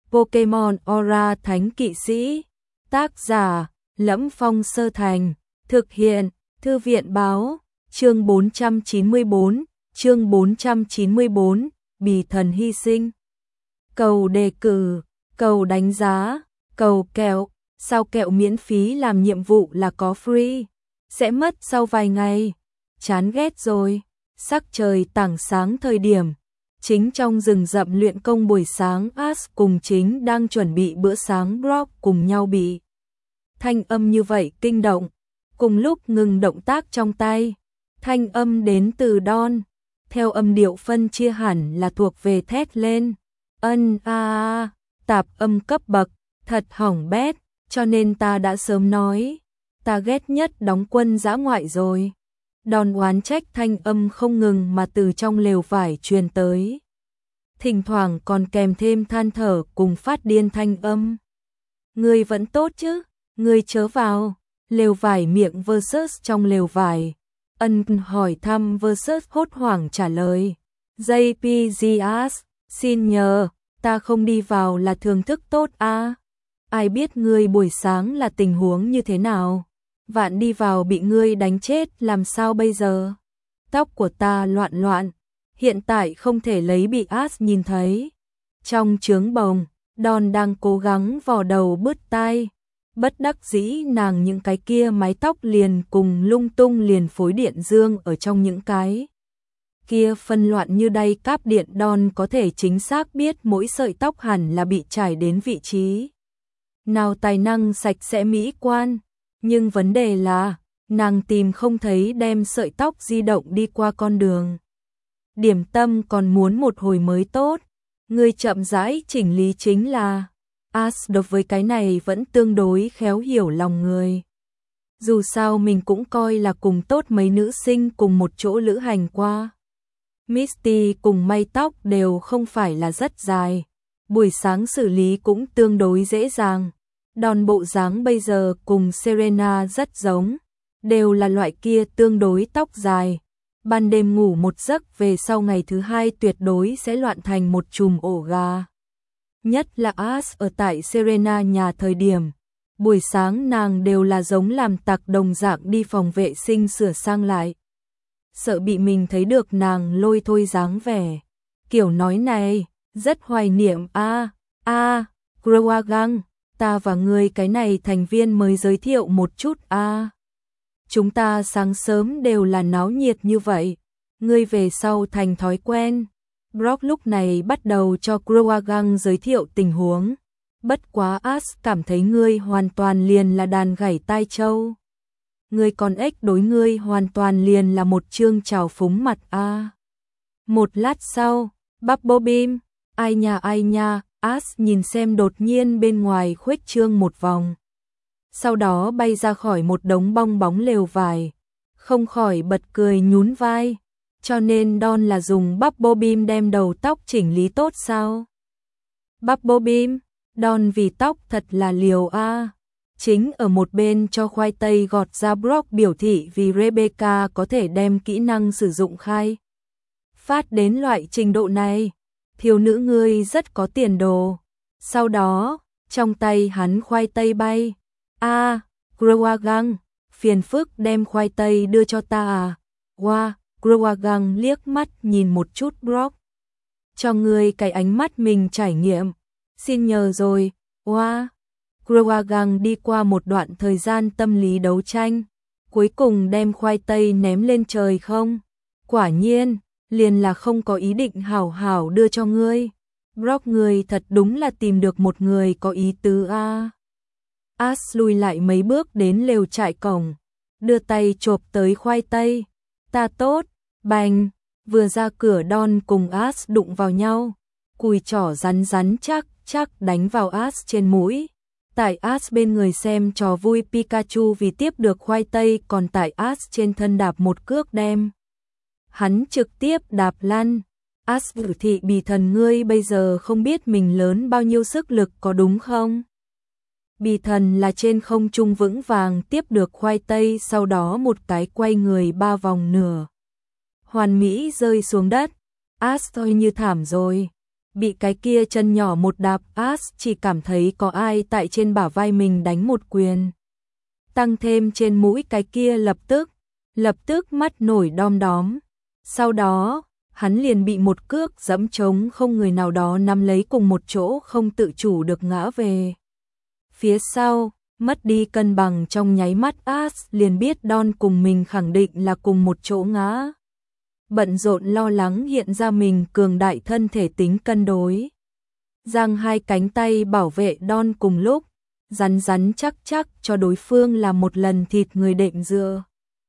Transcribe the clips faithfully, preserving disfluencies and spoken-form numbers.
Pokemon Aura Thánh Kỵ Sĩ. Tác giả: Lẫm Phong Sơ Thành. Thực hiện: Thư viện báo. Chương bốn trăm chín mươi bốn, chương bốn trăm chín mươi bốn, Bì thần hy sinh. Cầu đề cử, cầu đánh giá, cầu kẹo, sao kẹo miễn phí làm nhiệm vụ là có free, sẽ mất sau vài ngày. Chán ghét rồi. Sắc trời tảng sáng thời điểm chính trong rừng rậm luyện công buổi sáng, Ash cùng Chính đang chuẩn bị bữa sáng Brock cùng nhau bị thanh âm như vậy kinh động, cùng lúc ngừng động tác trong tay. Thanh âm đến từ Don, theo âm điệu phân chia hẳn là thuộc về thét lên. Ân a a, tạp âm cấp bậc, thật hỏng bét, cho nên ta đã sớm nói, ta ghét nhất đóng quân dã ngoại rồi. Don oán trách thanh âm không ngừng mà từ trong lều vải truyền tới. Thỉnh thoảng còn kèm thêm than thở cùng phát điên thanh âm. Ngươi vẫn tốt chứ, ngươi chớ vào. Lều vải miệng versus trong lều vải. Ân hỏi thăm versus hốt hoảng trả lời. gi pê giê Ash, xin nhờ, ta không đi vào là thưởng thức tốt à? Ai biết ngươi buổi sáng là tình huống như thế nào? Vạn đi vào bị ngươi đánh chết làm sao bây giờ? Tóc của ta loạn loạn, hiện tại không thể lấy bị Ash nhìn thấy. Trong trướng bồng, Don đang cố gắng vò đầu bứt tai. Bất đắc dĩ nàng những cái kia mái tóc liền cùng lung tung liền phối điện dương ở trong những cái kia phân loạn như đay cáp điện. Don có thể chính xác biết mỗi sợi tóc hẳn là bị trải đến vị trí nào tài năng sạch sẽ mỹ quan. Nhưng vấn đề là, nàng tìm không thấy đem sợi tóc di động đi qua con đường. Điểm tâm còn muốn một hồi mới tốt. Người chậm rãi chỉnh lý chính là. Ash đối với cái này vẫn tương đối khéo hiểu lòng người. Dù sao mình cũng coi là cùng tốt mấy nữ sinh cùng một chỗ lữ hành qua. Misty cùng may tóc đều không phải là rất dài. Buổi sáng xử lý cũng tương đối dễ dàng. Đòn bộ dáng bây giờ cùng Serena rất giống, đều là loại kia tương đối tóc dài. Ban đêm ngủ một giấc về sau ngày thứ hai tuyệt đối sẽ loạn thành một chùm ổ gà. Nhất là Ash ở tại Serena nhà thời điểm, buổi sáng nàng đều là giống làm tặc đồng dạng đi phòng vệ sinh sửa sang lại. Sợ bị mình thấy được nàng lôi thôi dáng vẻ. Kiểu nói này, rất hoài niệm a a Growagang. Ta và ngươi cái này thành viên mới giới thiệu một chút a. À. Chúng ta sáng sớm đều là náo nhiệt như vậy, ngươi về sau thành thói quen. Brock lúc này bắt đầu cho Growagang giới thiệu tình huống. Bất quá Ash cảm thấy ngươi hoàn toàn liền là đàn gảy tai trâu. Ngươi con ếch đối ngươi hoàn toàn liền là một chương trào phúng mặt a. À. Một lát sau, Bubble Beam, ai nha ai nha. Ash nhìn xem đột nhiên bên ngoài khuếch trương một vòng. Sau đó bay ra khỏi một đống bong bóng lều vải. Không khỏi bật cười nhún vai. Cho nên Don là dùng Bubble Beam đem đầu tóc chỉnh lý tốt sao? Bubble Beam, Don vì tóc thật là liều a. À. Chính ở một bên cho khoai tây gọt ra Brock biểu thị vì Rebecca có thể đem kỹ năng sử dụng khai phát đến loại trình độ này. Thiếu nữ ngươi rất có tiền đồ. Sau đó, trong tay hắn khoai tây bay. A, à, Growagang, phiền phức đem khoai tây đưa cho ta à? Wow, Growagang liếc mắt nhìn một chút Brock. Cho ngươi cái ánh mắt mình trải nghiệm. Xin nhờ rồi, wow. Growagang đi qua một đoạn thời gian tâm lý đấu tranh. Cuối cùng đem khoai tây ném lên trời không? Quả nhiên. Liền là không có ý định hảo hảo đưa cho ngươi. Brock ngươi thật đúng là tìm được một người có ý tứ a. À. Ash lùi lại mấy bước đến lều trại cổng, đưa tay chộp tới khoai tây. Ta tốt, bành, vừa ra cửa Don cùng Ash đụng vào nhau, cùi trỏ rắn rắn chắc chắc đánh vào Ash trên mũi. Tại Ash bên người xem trò vui Pikachu vì tiếp được khoai tây còn tại Ash trên thân đạp một cước đem. Hắn trực tiếp đạp lăn. Ash tử thị bì thần ngươi bây giờ không biết mình lớn bao nhiêu sức lực có đúng không? Bì thần là trên không trung vững vàng tiếp được khoai tây sau đó một cái quay người ba vòng nửa. Hoàn mỹ rơi xuống đất. Ash thôi như thảm rồi. bị cái kia chân nhỏ một đạp, As chỉ cảm thấy có ai tại trên bả vai mình đánh một quyền. Tăng thêm trên mũi cái kia lập tức, lập tức mắt nổi đom đóm. Sau đó, hắn liền bị một cước giẫm trống không người nào đó nắm lấy cùng một chỗ không tự chủ được ngã về phía sau, mất đi cân bằng trong nháy mắt As liền biết Don cùng mình khẳng định là cùng một chỗ ngã. Bận rộn lo lắng hiện ra mình cường đại thân thể tính cân đối. Giang hai cánh tay bảo vệ Don cùng lúc, rắn rắn chắc chắc cho đối phương là một lần thịt người đệm dựa.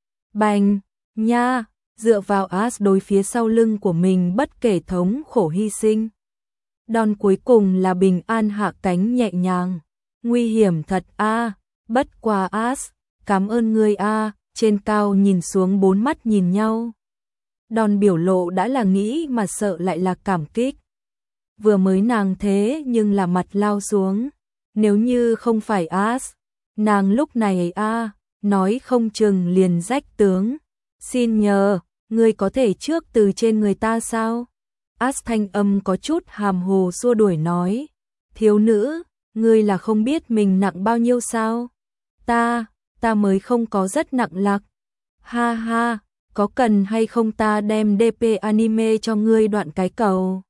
Bành, nha, dựa vào As đối phía sau lưng của mình bất kể thống khổ hy sinh. Don cuối cùng là bình an hạ cánh nhẹ nhàng. Nguy hiểm thật a, à, bất quá As, cảm ơn ngươi a, à, trên cao nhìn xuống bốn mắt nhìn nhau. Don biểu lộ đã là nghĩ mà sợ lại là cảm kích. Vừa mới nàng thế nhưng là mặt lao xuống. Nếu như không phải As, nàng lúc này a, à, nói không chừng liền rách tướng. Xin nhờ, ngươi có thể trước từ trên người ta sao? As thanh âm có chút hàm hồ xua đuổi nói. Thiếu nữ, ngươi là không biết mình nặng bao nhiêu sao? Ta, ta mới không có rất nặng lạc. Ha ha, có cần hay không ta đem đê pê anime cho ngươi đoạn cái cầu?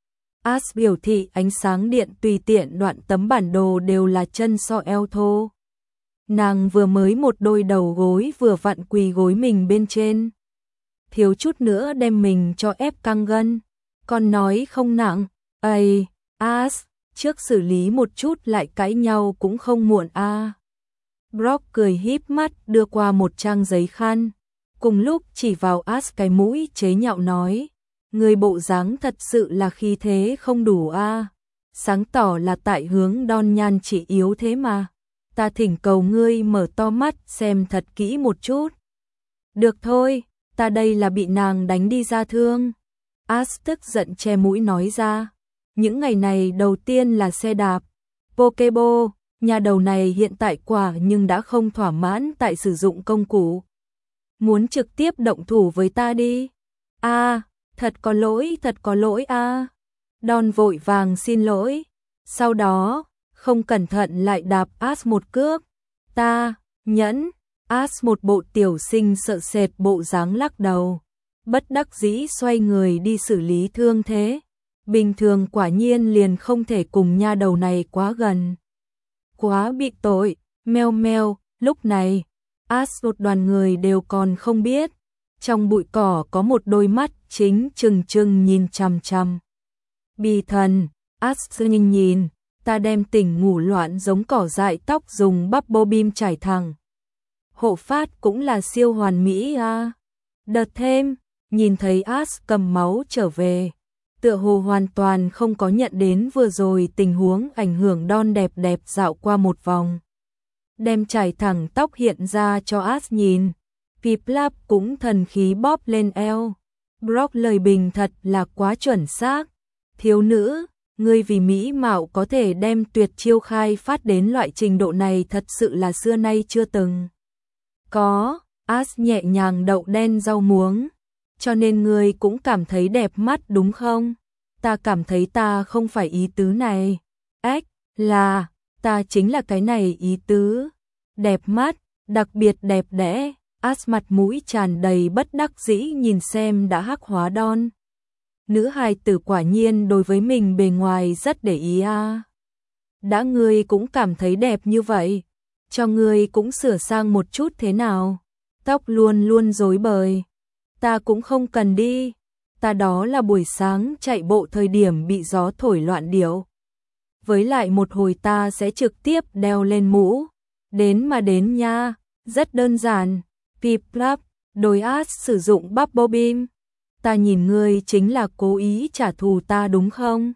As biểu thị ánh sáng điện tùy tiện đoạn tấm bản đồ đều là chân so eo thô. Nàng vừa mới một đôi đầu gối vừa vặn quỳ gối mình bên trên. Thiếu chút nữa đem mình cho ép căng gân. Còn nói không nặng, ây, As, trước xử lý một chút lại cãi nhau cũng không muộn a. À. Brock cười híp mắt đưa qua một trang giấy khăn. Cùng lúc chỉ vào As cái mũi chế nhạo nói. Người bộ dáng thật sự là khí thế không đủ a. À. Sáng tỏ là tại hướng Don nhan chỉ yếu thế mà. Ta thỉnh cầu ngươi mở to mắt xem thật kỹ một chút. Được thôi, ta đây là bị nàng đánh đi ra thương. As tức giận che mũi nói ra. Những ngày này đầu tiên là xe đạp. Pokebo, nhà đầu này hiện tại quả nhưng đã không thỏa mãn tại sử dụng công cụ. Muốn trực tiếp động thủ với ta đi. A, à, thật có lỗi, thật có lỗi a. À. Don vội vàng xin lỗi. Sau đó, không cẩn thận lại đạp As một cước. Ta, nhẫn, As một bộ tiểu sinh sợ sệt bộ dáng lắc đầu. Bất đắc dĩ xoay người đi xử lý thương thế. Bình thường quả nhiên liền không thể cùng nha đầu này quá gần. Quá bị tội, meo meo, lúc này, As một đoàn người đều còn không biết. Trong bụi cỏ có một đôi mắt chính trừng trừng nhìn chằm chằm. Bì thần, As nhìn nhìn, ta đem tỉnh ngủ loạn giống cỏ dại tóc dùng bubble beam trải thẳng. Hộ phát cũng là siêu hoàn mỹ à. Đợt thêm, nhìn thấy As cầm máu trở về. Tựa hồ hoàn toàn không có nhận đến vừa rồi tình huống ảnh hưởng Don đẹp đẹp dạo qua một vòng. Đem trải thẳng tóc hiện ra cho As nhìn. Piplap cũng thần khí bóp lên eo. Brock lời bình thật là quá chuẩn xác. Thiếu nữ, ngươi vì mỹ mạo có thể đem tuyệt chiêu khai phát đến loại trình độ này thật sự là xưa nay chưa từng. Có, As nhẹ nhàng đậu đen rau muống. Cho nên ngươi cũng cảm thấy đẹp mắt đúng không? Ta cảm thấy ta không phải ý tứ này. Ếch, là, ta chính là cái này ý tứ. Đẹp mắt, đặc biệt đẹp đẽ. As mặt mũi tràn đầy bất đắc dĩ nhìn xem đã hắc hóa Don. Nữ hài tử quả nhiên đối với mình bề ngoài rất để ý à. Đã ngươi cũng cảm thấy đẹp như vậy, cho ngươi cũng sửa sang một chút thế nào. Tóc luôn luôn rối bời. Ta cũng không cần đi. Ta đó là buổi sáng chạy bộ thời điểm bị gió thổi loạn điệu. Với lại một hồi ta sẽ trực tiếp đeo lên mũ. Đến mà đến nha, rất đơn giản. Piplap, đối As sử dụng bubble beam. Ta nhìn ngươi chính là cố ý trả thù ta đúng không?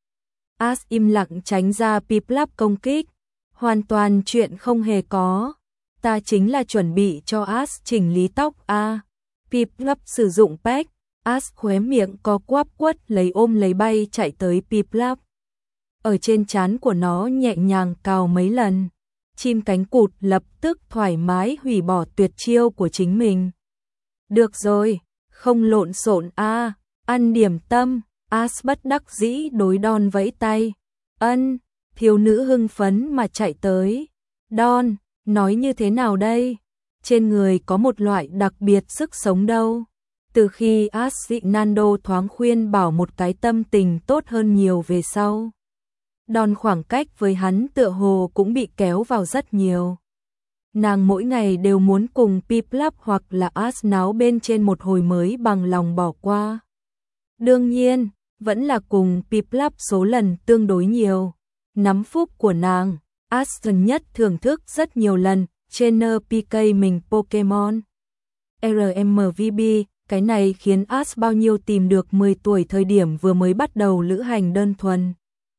As im lặng tránh ra Piplap công kích. Hoàn toàn chuyện không hề có. Ta chính là chuẩn bị cho As chỉnh lý tóc a. À. Piplap sử dụng pack. As khóe miệng có quắp quất lấy ôm lấy bay chạy tới Piplap. Ở trên trán của nó nhẹ nhàng cào mấy lần. Chim cánh cụt lập tức thoải mái hủy bỏ tuyệt chiêu của chính mình. Được rồi, không lộn xộn a, à, ăn điểm tâm. Ash bất đắc dĩ đối Don vẫy tay. Ân, thiếu nữ hưng phấn mà chạy tới. Don, nói như thế nào đây? Trên người có một loại đặc biệt sức sống đâu. Từ khi Ash dị Nando thoáng khuyên bảo một cái tâm tình tốt hơn nhiều về sau. Don khoảng cách với hắn tựa hồ cũng bị kéo vào rất nhiều. Nàng mỗi ngày đều muốn cùng Piplup hoặc là Ash náo bên trên một hồi mới bằng lòng bỏ qua. Đương nhiên, vẫn là cùng Piplup số lần tương đối nhiều. Nắm phúc của nàng, Ash gần nhất thưởng thức rất nhiều lần, trainer pê ca mình Pokemon. rờ em vê bê, cái này khiến Ash bao nhiêu tìm được mười tuổi thời điểm vừa mới bắt đầu lữ hành đơn thuần.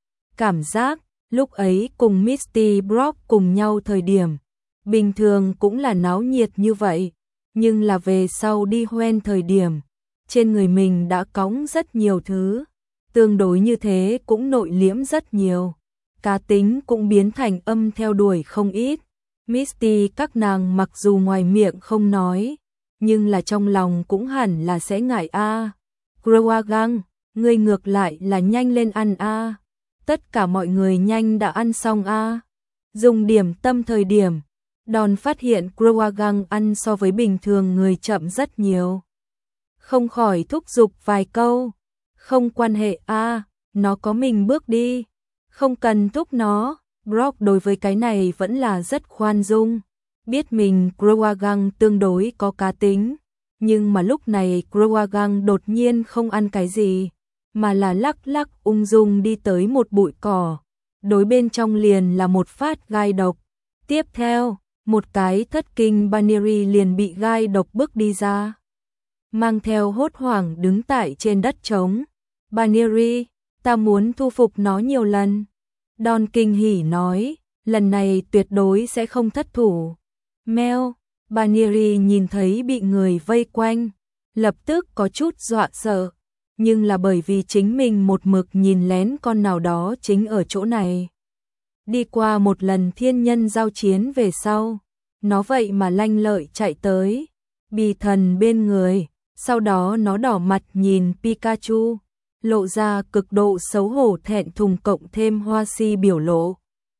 Cảm giác, lúc ấy cùng Misty Brock cùng nhau thời điểm, bình thường cũng là náo nhiệt như vậy, nhưng là về sau đi hoen thời điểm, trên người mình đã cõng rất nhiều thứ, tương đối như thế cũng nội liễm rất nhiều, cá tính cũng biến thành âm theo đuổi không ít. Misty các nàng mặc dù ngoài miệng không nói, nhưng là trong lòng cũng hẳn là sẽ ngại a. À. Croagong, ngươi ngược lại là nhanh lên ăn a. À. Tất cả mọi người nhanh đã ăn xong a. À. Dùng điểm tâm thời điểm, Don phát hiện Croagong ăn so với bình thường người chậm rất nhiều. Không khỏi thúc giục vài câu. Không quan hệ a, à, nó có mình bước đi. Không cần thúc nó. Brock đối với cái này vẫn là rất khoan dung. Biết mình Croagong tương đối có cá tính. Nhưng mà lúc này Croagong đột nhiên không ăn cái gì. Mà là lắc lắc ung dung đi tới một bụi cỏ. Đối bên trong liền là một phát gai độc. Tiếp theo, một cái thất kinh Baneri liền bị gai độc bước đi ra. Mang theo hốt hoảng đứng tại trên đất trống. Baneri, ta muốn thu phục nó nhiều lần. Don kinh hỉ nói, lần này tuyệt đối sẽ không thất thủ. Meo, Baneri nhìn thấy bị người vây quanh, lập tức có chút dọa sợ, nhưng là bởi vì chính mình một mực nhìn lén con nào đó chính ở chỗ này. Đi qua một lần thiên nhân giao chiến về sau, nó vậy mà lanh lợi chạy tới, bì thần bên người, sau đó nó đỏ mặt nhìn Pikachu, lộ ra cực độ xấu hổ thẹn thùng cộng thêm hoa si biểu lộ.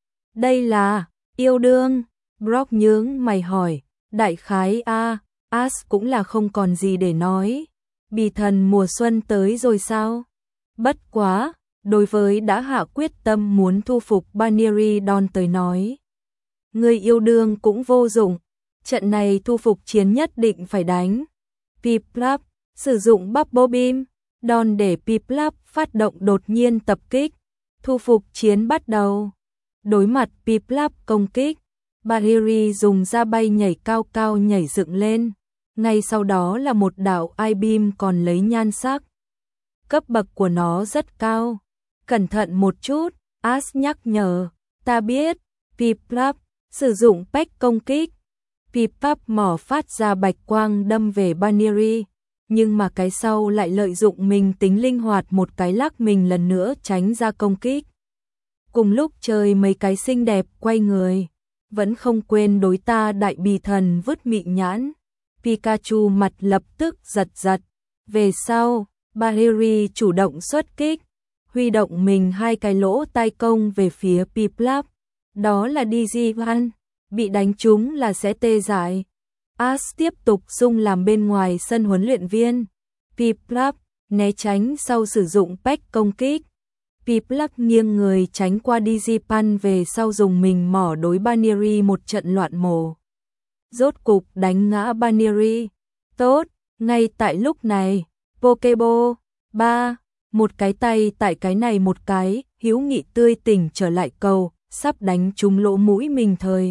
Đây là, yêu đương, Brock nhướng mày hỏi, đại khái a, Ash cũng là không còn gì để nói, bì thần mùa xuân tới rồi sao? Bất quá, đối với đã hạ quyết tâm muốn thu phục Baneri Don tới nói. Người yêu đương cũng vô dụng, trận này thu phục chiến nhất định phải đánh. Piplup, sử dụng Bubble Beam, Don để Piplup phát động đột nhiên tập kích, thu phục chiến bắt đầu. Đối mặt Piplup công kích, Baneri dùng ra bay nhảy cao cao nhảy dựng lên, ngay sau đó là một đạo I-beam còn lấy nhan sắc. Cấp bậc của nó rất cao. Cẩn thận một chút, Ash nhắc nhở, ta biết. Piplup, sử dụng Peck công kích. Piplup mỏ phát ra bạch quang đâm về Baneri, nhưng mà cái sau lại lợi dụng mình tính linh hoạt một cái lắc mình lần nữa tránh ra công kích. Cùng lúc chơi mấy cái xinh đẹp quay người, vẫn không quên đối ta đại bì thần vứt mị nhãn. Pikachu mặt lập tức giật giật. Về sau, Baneri chủ động xuất kích, huy động mình hai cái lỗ tai công về phía Piplup. Đó là Digivan, bị đánh trúng là sẽ tê dại. Ash tiếp tục xung làm bên ngoài sân huấn luyện viên. Piplup né tránh sau sử dụng Peck công kích. Piplup nghiêng người tránh qua Digipan về sau dùng mình mỏ đối Baneri một trận loạn mổ. Rốt cục đánh ngã Baneri. Tốt, ngay tại lúc này, Pokeball ba, một cái tay tại cái này một cái, hữu nghị tươi tỉnh trở lại cầu, sắp đánh trúng lỗ mũi mình thời.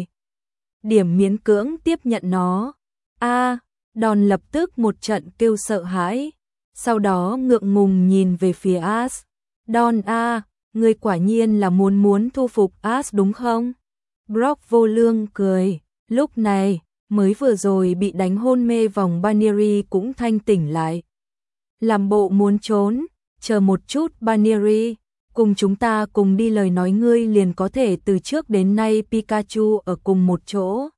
Điểm miễn cưỡng tiếp nhận nó. A, à, Don lập tức một trận kêu sợ hãi, sau đó ngượng ngùng nhìn về phía Ash. Don a, à, ngươi quả nhiên là muốn muốn thu phục Ash đúng không? Brock vô lương cười, lúc này, mới vừa rồi bị đánh hôn mê vòng Baneri cũng thanh tỉnh lại. Làm bộ muốn trốn, chờ một chút Baneri, cùng chúng ta cùng đi lời nói ngươi liền có thể từ trước đến nay Pikachu ở cùng một chỗ.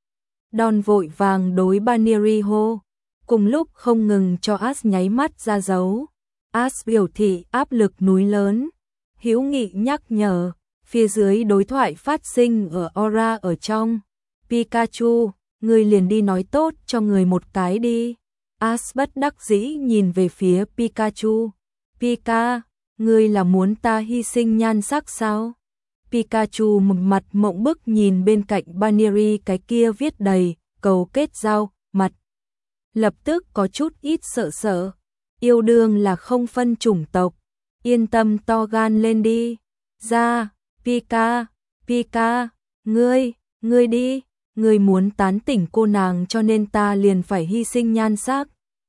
Don vội vàng đối Baneri hô, cùng lúc không ngừng cho Ash nháy mắt ra dấu. As biểu thị áp lực núi lớn. Hữu Nghị nhắc nhở, phía dưới đối thoại phát sinh ở Aura ở trong. Pikachu, ngươi liền đi nói tốt cho người một cái đi. As bất đắc dĩ nhìn về phía Pikachu. Pika, ngươi là muốn ta hy sinh nhan sắc sao? Pikachu một mặt mộng bức nhìn bên cạnh Baneri cái kia viết đầy cầu kết giao, mặt lập tức có chút ít sợ sợ. Yêu đương là không phân chủng tộc, yên tâm to gan lên đi. Ra, Pika, Pika, ngươi, ngươi đi, ngươi muốn tán tỉnh cô nàng cho nên ta liền phải hy sinh nhan sắc.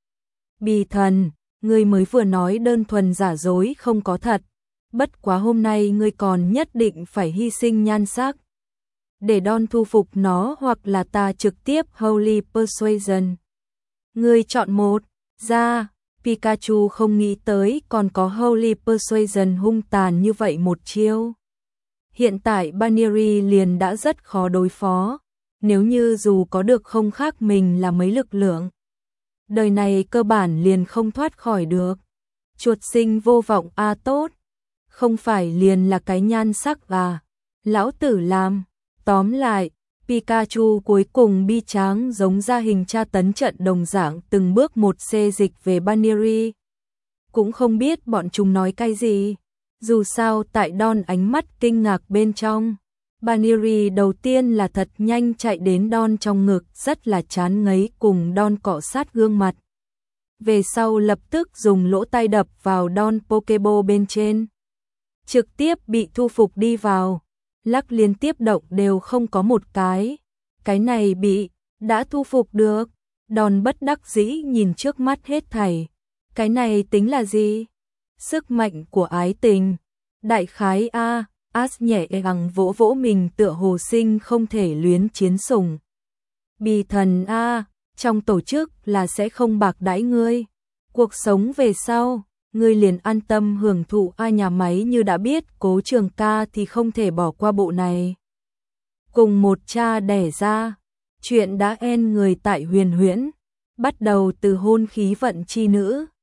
Bì thần, ngươi mới vừa nói đơn thuần giả dối không có thật, bất quá hôm nay ngươi còn nhất định phải hy sinh nhan sắc. Để Don thu phục nó hoặc là ta trực tiếp Holy Persuasion. Ngươi chọn một. Ra, Pikachu không nghĩ tới còn có Holy Persuasion hung tàn như vậy một chiêu. Hiện tại Baneri liền đã rất khó đối phó, nếu như dù có được không khác mình là mấy lực lượng. Đời này cơ bản liền không thoát khỏi được. Chuột sinh vô vọng a à tốt, không phải liền là cái nhan sắc à, lão tử làm. Tóm lại, Pikachu cuối cùng bi tráng giống ra hình tra tấn trận đồng dạng từng bước một xê dịch về Baneri. Cũng không biết bọn chúng nói cái gì, dù sao tại Don ánh mắt kinh ngạc bên trong. Baneri đầu tiên là thật nhanh chạy đến Don trong ngực rất là chán ngấy cùng Don cọ sát gương mặt. Về sau lập tức dùng lỗ tai đập vào Don Pokeball bên trên. Trực tiếp bị thu phục đi vào. Lắc liên tiếp động đều không có một cái. Cái này bị, đã thu phục được. Don bất đắc dĩ nhìn trước mắt hết thảy. Cái này tính là gì? Sức mạnh của ái tình. Đại khái A, As nhẹ gắng vỗ vỗ mình tựa hồ sinh không thể luyến chiến sủng. Bì thần A, trong tổ chức là sẽ không bạc đãi ngươi. Cuộc sống về sau, ngươi liền an tâm hưởng thụ A nhà máy như đã biết Cố Trường Ca thì không thể bỏ qua bộ này. Cùng một cha đẻ ra, chuyện đã en người tại huyền huyễn, bắt đầu từ hôn khí vận chi nữ.